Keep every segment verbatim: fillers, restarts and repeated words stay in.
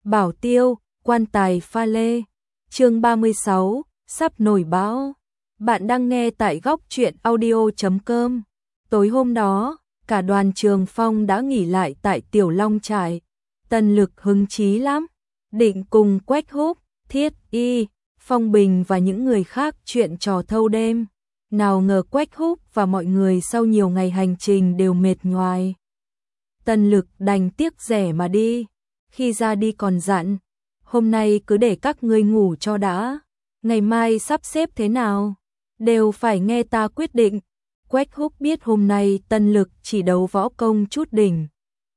Bảo Tiêu, quan tài pha lê. Chương ba mươi sáu, sắp nổi bão. Bạn đang nghe tại góc truyện audio chấm com. Tối hôm đó, cả đoàn Trường Phong đã nghỉ lại tại Tiểu Long Trại. Tần Lực hứng chí lắm, định cùng Quách Húc, Thiết Y, Phong Bình và những người khác chuyện trò thâu đêm. Nào ngờ Quách Húc và mọi người sau nhiều ngày hành trình đều mệt nhoài. Tần Lực đành tiếc rẻ mà đi. Khi ra đi còn dặn, hôm nay cứ để các ngươi ngủ cho đã, ngày mai sắp xếp thế nào, đều phải nghe ta quyết định. Quách Húc biết hôm nay Tần Lực chỉ đấu võ công chút đỉnh,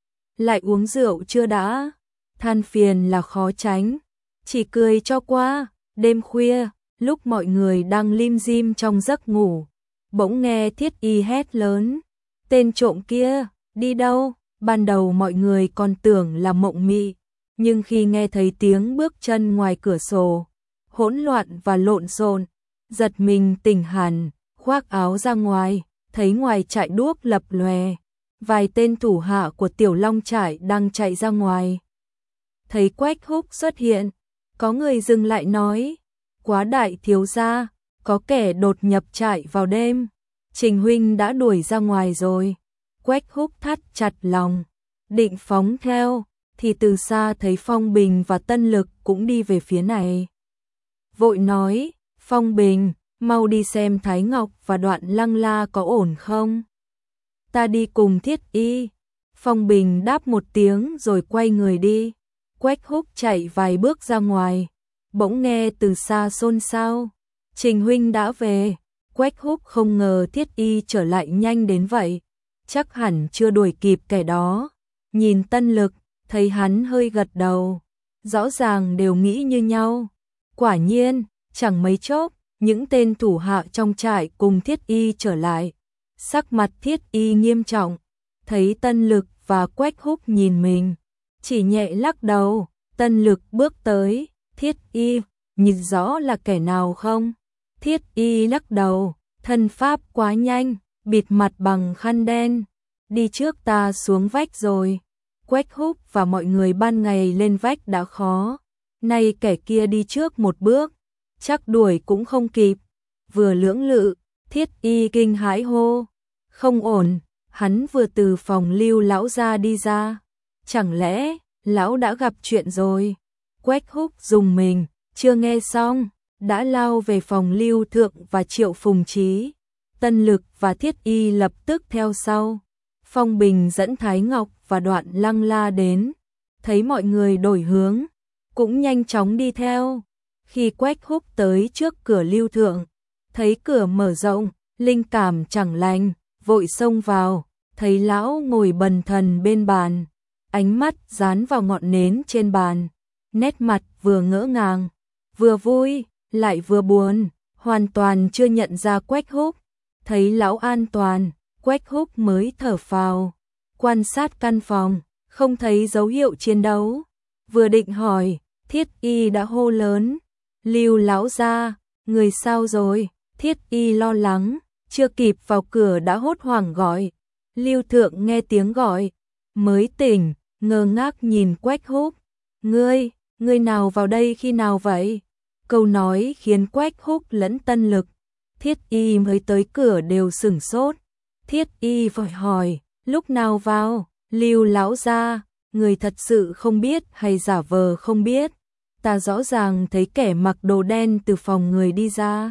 lại uống rượu chưa đã, than phiền là khó tránh, chỉ cười cho qua. Đêm khuya, lúc mọi người đang lim dim trong giấc ngủ, bỗng nghe Thiết Y hét lớn, tên trộm kia, đi đâu? Ban đầu mọi người còn tưởng là mộng mị, nhưng khi nghe thấy tiếng bước chân ngoài cửa sổ, hỗn loạn và lộn xộn, giật mình tỉnh hẳn, khoác áo ra ngoài, thấy ngoài trại đuốc lập lòe, vài tên thủ hạ của Tiểu Long Trại đang chạy ra ngoài. Thấy Quách Húc xuất hiện, có người dừng lại nói, quá đại thiếu gia, có kẻ đột nhập trại vào đêm, Trình huynh đã đuổi ra ngoài rồi. Quách Húc thắt chặt lòng, định phóng theo, thì từ xa thấy Phong Bình và Tân Lực cũng đi về phía này. Vội nói, Phong Bình, mau đi xem Thái Ngọc và Đoạn Lăng La có ổn không? Ta đi cùng Thiết Y. Phong Bình đáp một tiếng rồi quay người đi. Quách Húc chạy vài bước ra ngoài, bỗng nghe từ xa xôn xao, Trình huynh đã về. Quách Húc không ngờ Thiết Y trở lại nhanh đến vậy, chắc hẳn chưa đuổi kịp kẻ đó. Nhìn Tân Lực, thấy hắn hơi gật đầu, rõ ràng đều nghĩ như nhau. Quả nhiên, chẳng mấy chốc, những tên thủ hạ trong trại cùng Thiết Y trở lại. Sắc mặt Thiết Y nghiêm trọng, thấy Tân Lực và Quách Húc nhìn mình, chỉ nhẹ lắc đầu. Tân Lực bước tới, Thiết Y, nhìn rõ là kẻ nào không? Thiết Y lắc đầu, thân pháp quá nhanh, bịt mặt bằng khăn đen, đi trước ta xuống vách rồi. Quách Húc và mọi người ban ngày lên vách đã khó, nay kẻ kia đi trước một bước, chắc đuổi cũng không kịp. Vừa lưỡng lự, Thiết Y kinh hãi hô, không ổn, hắn vừa từ phòng Lưu lão ra đi ra, chẳng lẽ lão đã gặp chuyện rồi? Quách Húc rùng mình, chưa nghe xong, đã lao về phòng Lưu Thượng và Triệu Phùng Chí. Tân Lực và Thiết Y lập tức theo sau. Phong Bình dẫn Thái Ngọc và Đoạn Lăng La đến, thấy mọi người đổi hướng, cũng nhanh chóng đi theo. Khi Quách Húc tới trước cửa Lưu Thượng, thấy cửa mở rộng, linh cảm chẳng lành, vội xông vào, thấy lão ngồi bần thần bên bàn, ánh mắt dán vào ngọn nến trên bàn, nét mặt vừa ngỡ ngàng, vừa vui, lại vừa buồn, hoàn toàn chưa nhận ra Quách Húc. Thấy lão an toàn, Quách Húc mới thở phào, quan sát căn phòng, không thấy dấu hiệu chiến đấu. Vừa định hỏi, Thiết Y đã hô lớn, Lưu lão gia, người sao rồi? Thiết Y lo lắng, chưa kịp vào cửa đã hốt hoảng gọi. Lưu Thượng nghe tiếng gọi, mới tỉnh, ngơ ngác nhìn Quách Húc. Ngươi, ngươi nào vào đây khi nào vậy? Câu nói khiến Quách Húc lẫn Tân Lực, Thiết Y mới tới cửa đều sửng sốt. Thiết Y vội hỏi, lúc nào vào? Lưu lão gia, người thật sự không biết hay giả vờ không biết? Ta rõ ràng thấy kẻ mặc đồ đen từ phòng người đi ra.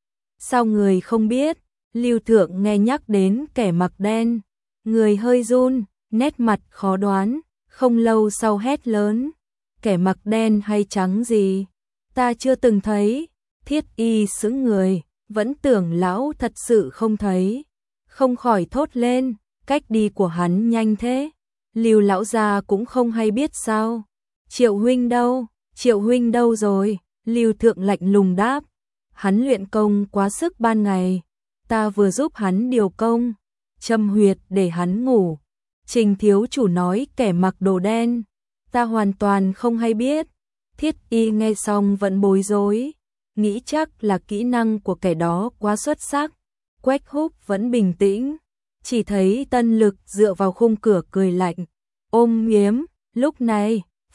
Sao người không biết? Lưu Thượng nghe nhắc đến kẻ mặc đen, người hơi run, nét mặt khó đoán, không lâu sau hét lớn, kẻ mặc đen hay trắng gì? Ta chưa từng thấy. Thiết Y sững người, vẫn tưởng lão thật sự không thấy, không khỏi thốt lên, cách đi của hắn nhanh thế, Lưu lão gia cũng không hay biết sao? Triệu huynh đâu? Triệu huynh đâu rồi? Lưu Thượng lạnh lùng đáp, hắn luyện công quá sức ban ngày, ta vừa giúp hắn điều công, châm huyệt để hắn ngủ. Trình thiếu chủ nói kẻ mặc đồ đen, ta hoàn toàn không hay biết. Thiết Y nghe xong vẫn bối rối, nghĩ chắc là kỹ năng của kẻ đó quá xuất sắc. Quách Húc vẫn bình tĩnh, chỉ thấy Tân Lực dựa vào khung cửa cười lạnh, ôm yếm. Lúc này,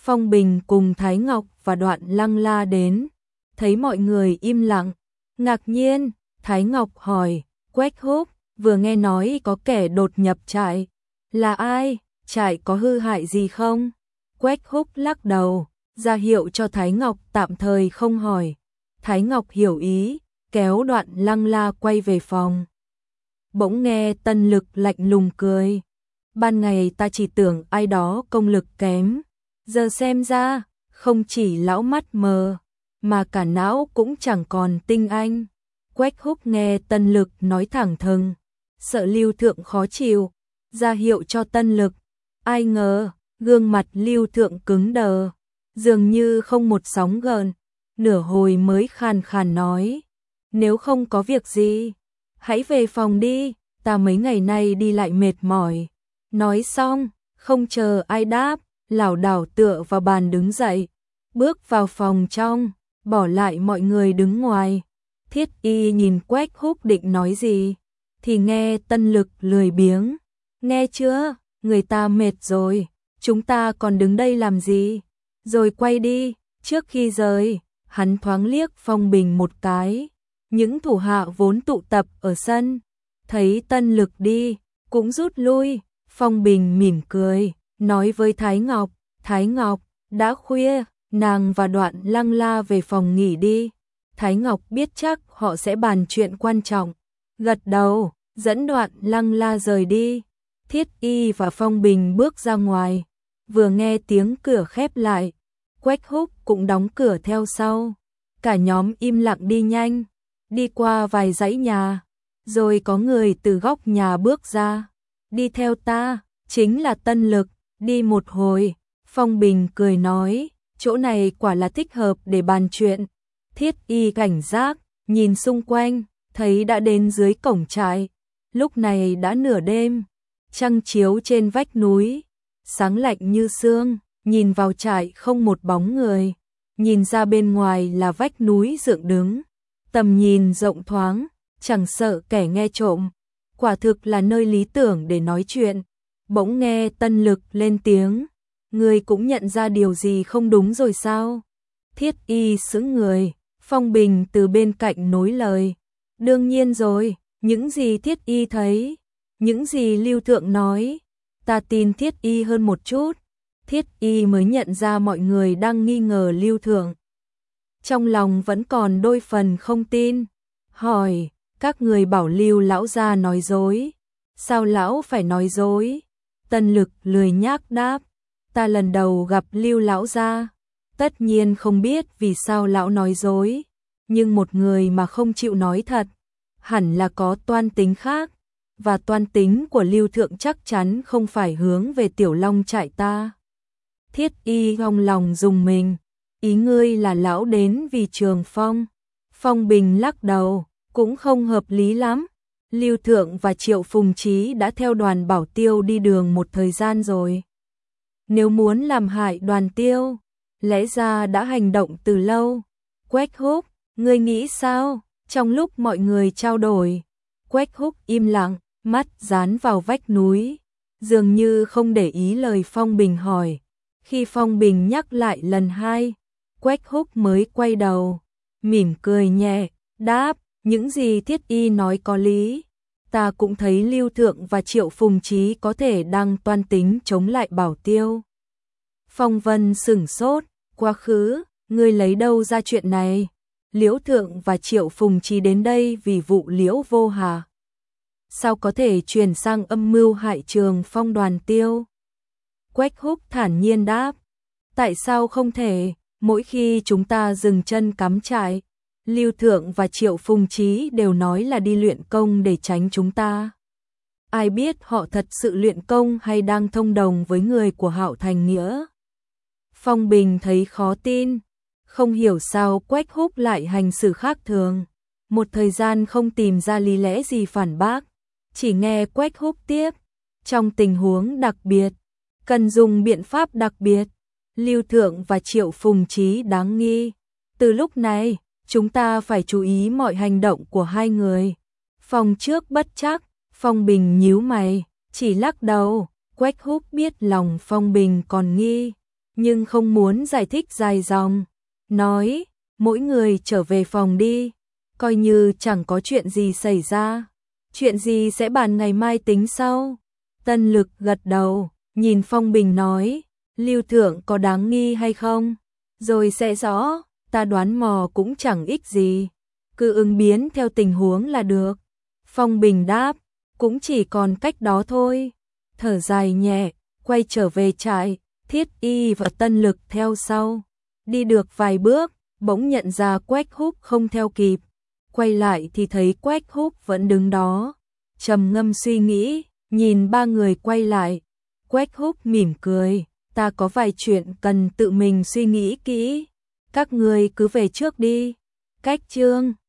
Phong Bình cùng Thái Ngọc và Đoạn Lăng La đến, thấy mọi người im lặng, ngạc nhiên, Thái Ngọc hỏi, Quách Húc, vừa nghe nói có kẻ đột nhập trại, là ai, trại có hư hại gì không? Quách Húc lắc đầu, ra hiệu cho Thái Ngọc tạm thời không hỏi. Thái Ngọc hiểu ý, kéo Đoạn Lăng La quay về phòng. Bỗng nghe Tân Lực lạnh lùng cười. Ban ngày ta chỉ tưởng ai đó công lực kém, giờ xem ra, không chỉ lão mắt mờ, mà cả não cũng chẳng còn tinh anh. Quách Húc nghe Tân Lực nói thẳng thừng, sợ Lưu Thượng khó chịu, ra hiệu cho Tân Lực. Ai ngờ, gương mặt Lưu Thượng cứng đờ, dường như không một sóng gợn, nửa hồi mới khàn khàn nói, nếu không có việc gì, hãy về phòng đi, ta mấy ngày nay đi lại mệt mỏi. Nói xong, không chờ ai đáp, lảo đảo tựa vào bàn đứng dậy, bước vào phòng trong, bỏ lại mọi người đứng ngoài. Thiết Y nhìn Quách Húc định nói gì, thì nghe Tân Lực lười biếng, nghe chưa, người ta mệt rồi, chúng ta còn đứng đây làm gì, rồi quay đi. Trước khi rời, hắn thoáng liếc Phong Bình một cái, những thủ hạ vốn tụ tập ở sân, thấy Tân Lực đi, cũng rút lui. Phong Bình mỉm cười, nói với Thái Ngọc, Thái Ngọc, đã khuya, nàng và Đoạn Lăng La về phòng nghỉ đi. Thái Ngọc biết chắc họ sẽ bàn chuyện quan trọng, gật đầu, dẫn Đoạn Lăng La rời đi. Thiết Y và Phong Bình bước ra ngoài, vừa nghe tiếng cửa khép lại, Quách Húc cũng đóng cửa theo sau. Cả nhóm im lặng đi nhanh, đi qua vài dãy nhà, rồi có người từ góc nhà bước ra. Đi theo ta, chính là Tân Lực. Đi một hồi, Phong Bình cười nói, chỗ này quả là thích hợp để bàn chuyện. Thiết Y cảnh giác, nhìn xung quanh, thấy đã đến dưới cổng trại. Lúc này đã nửa đêm, trăng chiếu trên vách núi, sáng lạnh như sương, nhìn vào trại không một bóng người. Nhìn ra bên ngoài là vách núi dựng đứng, tầm nhìn rộng thoáng, chẳng sợ kẻ nghe trộm. Quả thực là nơi lý tưởng để nói chuyện. Bỗng nghe Tân Lực lên tiếng, ngươi cũng nhận ra điều gì không đúng rồi sao? Thiết Y sững người, Phong Bình từ bên cạnh nối lời, đương nhiên rồi, những gì Thiết Y thấy, những gì Lưu Thượng nói, ta tin Thiết Y hơn một chút. Thiết Y mới nhận ra mọi người đang nghi ngờ Lưu Thượng, trong lòng vẫn còn đôi phần không tin, hỏi, các người bảo Lưu lão gia nói dối, sao lão phải nói dối? Tân Lực lười nhác đáp, ta lần đầu gặp Lưu lão gia, tất nhiên không biết vì sao lão nói dối, nhưng một người mà không chịu nói thật, hẳn là có toan tính khác, và toan tính của Lưu Thượng chắc chắn không phải hướng về Tiểu Long trại ta. Thiết Y trong lòng dùng mình, ý ngươi là lão đến vì Trường Phong. Phong Bình lắc đầu, cũng không hợp lý lắm. Lưu Thượng và Triệu Phùng Chí đã theo đoàn Bảo Tiêu đi đường một thời gian rồi. Nếu muốn làm hại đoàn Tiêu, lẽ ra đã hành động từ lâu. Quách Húc, ngươi nghĩ sao? Trong lúc mọi người trao đổi, Quách Húc im lặng, mắt dán vào vách núi, dường như không để ý lời Phong Bình hỏi. Khi Phong Bình nhắc lại lần hai, Quách Húc mới quay đầu, mỉm cười nhẹ, đáp, những gì Thiết Y nói có lý. Ta cũng thấy Lưu Thượng và Triệu Phùng Chí có thể đang toan tính chống lại Bảo Tiêu. Phong Vân sửng sốt, quá khứ, ngươi lấy đâu ra chuyện này? Liễu Thượng và Triệu Phùng Chí đến đây vì vụ Liễu Vô Hà. Sao có thể chuyển sang âm mưu hại Trường Phong đoàn Tiêu? Quách Húc thản nhiên đáp, tại sao không thể, mỗi khi chúng ta dừng chân cắm trại, Lưu Thượng và Triệu Phùng Chí đều nói là đi luyện công để tránh chúng ta. Ai biết họ thật sự luyện công hay đang thông đồng với người của Hạo Thành Nghĩa? Phong Bình thấy khó tin, không hiểu sao Quách Húc lại hành xử khác thường. Một thời gian không tìm ra lý lẽ gì phản bác, chỉ nghe Quách Húc tiếp, trong tình huống đặc biệt, cần dùng biện pháp đặc biệt. Lưu Thượng và Triệu Phùng Chí đáng nghi. Từ lúc này, chúng ta phải chú ý mọi hành động của hai người. Phong trước bất chắc, Phong Bình nhíu mày, chỉ lắc đầu. Quách Húc biết lòng Phong Bình còn nghi, nhưng không muốn giải thích dài dòng, nói, mỗi người trở về phòng đi, coi như chẳng có chuyện gì xảy ra, chuyện gì sẽ bàn ngày mai tính sau. Tân Lực gật đầu, nhìn Phong Bình nói, Lưu Thượng có đáng nghi hay không? Rồi sẽ rõ, ta đoán mò cũng chẳng ích gì, cứ ứng biến theo tình huống là được. Phong Bình đáp, cũng chỉ còn cách đó thôi. Thở dài nhẹ, quay trở về trại, Thiết Y và Tân Lực theo sau. Đi được vài bước, bỗng nhận ra Quách Húc không theo kịp. Quay lại thì thấy Quách Húc vẫn đứng đó, trầm ngâm suy nghĩ, nhìn ba người quay lại. Quách Húc mỉm cười, ta có vài chuyện cần tự mình suy nghĩ kỹ, các người cứ về trước đi. Cách chương